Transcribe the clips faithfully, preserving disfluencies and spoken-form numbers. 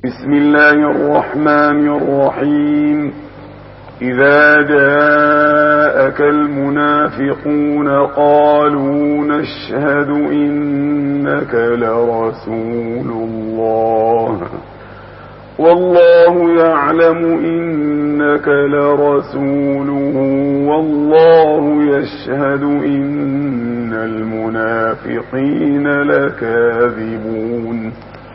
بسم الله الرحمن الرحيم. إذا جاءك المنافقون قالوا نشهد إنك لرسول الله والله يعلم إنك لرسوله والله يشهد إن المنافقين لكاذبون.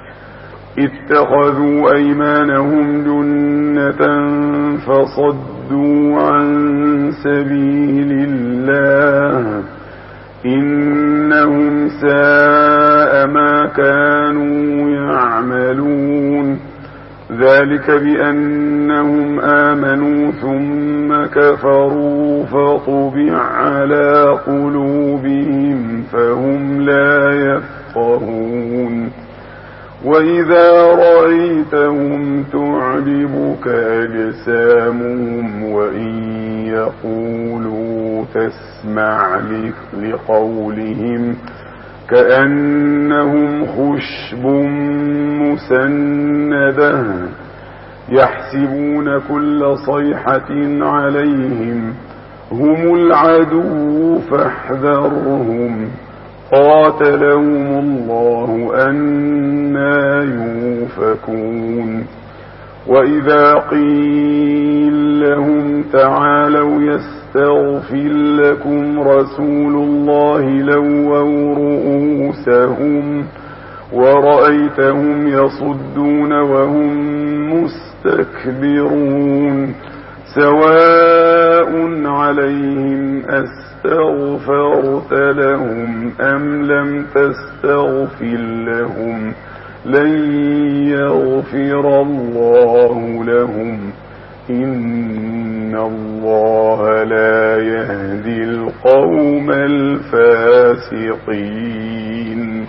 اتخذوا أيمانهم جنة فصدوا عن سبيل الله إنهم ساء ما كانوا يعملون. ذلك بأنهم آمنوا ثم كفروا فطبع على قلوبهم فهم لا يفقهون. وإذا رأيتهم تعجبك أجسامهم وإن يقولوا تسمع لقولهم كأنهم خشب مسندة يحسبون كل صيحة عليهم هم العدو فاحذرهم قاتلهم الله أنى يؤفكون. وإذا قيل لهم تعالوا يستغفر لكم رسول الله لووا رؤوسهم ورأيتهم يصدون وهم مستكبرون. سواء عليهم أستغفرت لهم أم لم تستغفر لهم لن يغفر الله لهم إن الله لا يهدي القوم الفاسقين.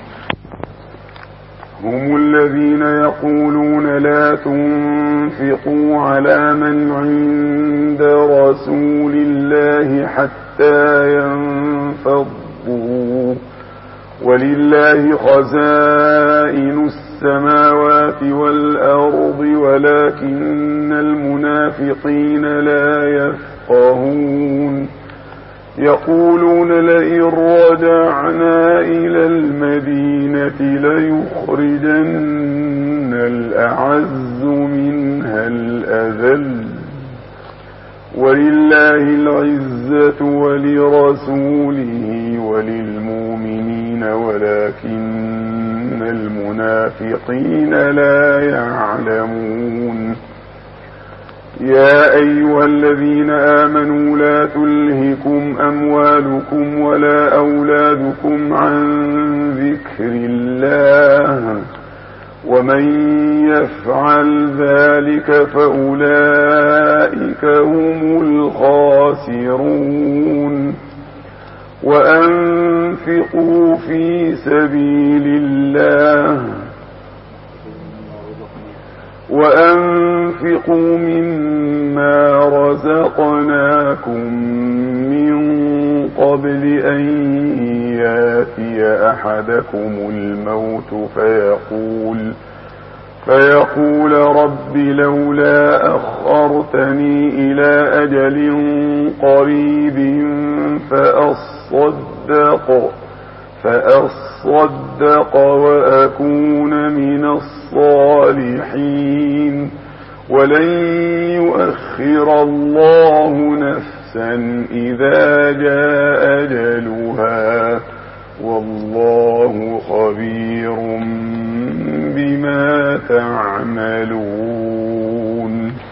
هم الذين يقولون لا تنفقوا على من عند رسول الله حتى ينفضوا ولله خزائن السماوات والأرض ولكن المنافقين لا يفقهون. يقولون لئن رجعنا إلى المدينة ليخرجن الأعز منها الأذل ولله العزة ولرسوله وللمؤمنين ولكن المنافقين لا يعلمون. يا أيها الذين آمنوا لا تلهكم أموالكم ولا أولادكم عن ذكر الله ومن يفعل ذلك فأولئك هم الخاسرون. وأنفقوا في سبيل الله وأنفقوا مما رزقناكم من قبل أن يأتي أحدكم الموت فيقول فيقول رب لولا أخرتني إلى أجل قريب فأصدق فأصدق وأكون من الصالحين ولن يؤخر الله نفسا إذا جاء أجلها والله خبير بما تعملون.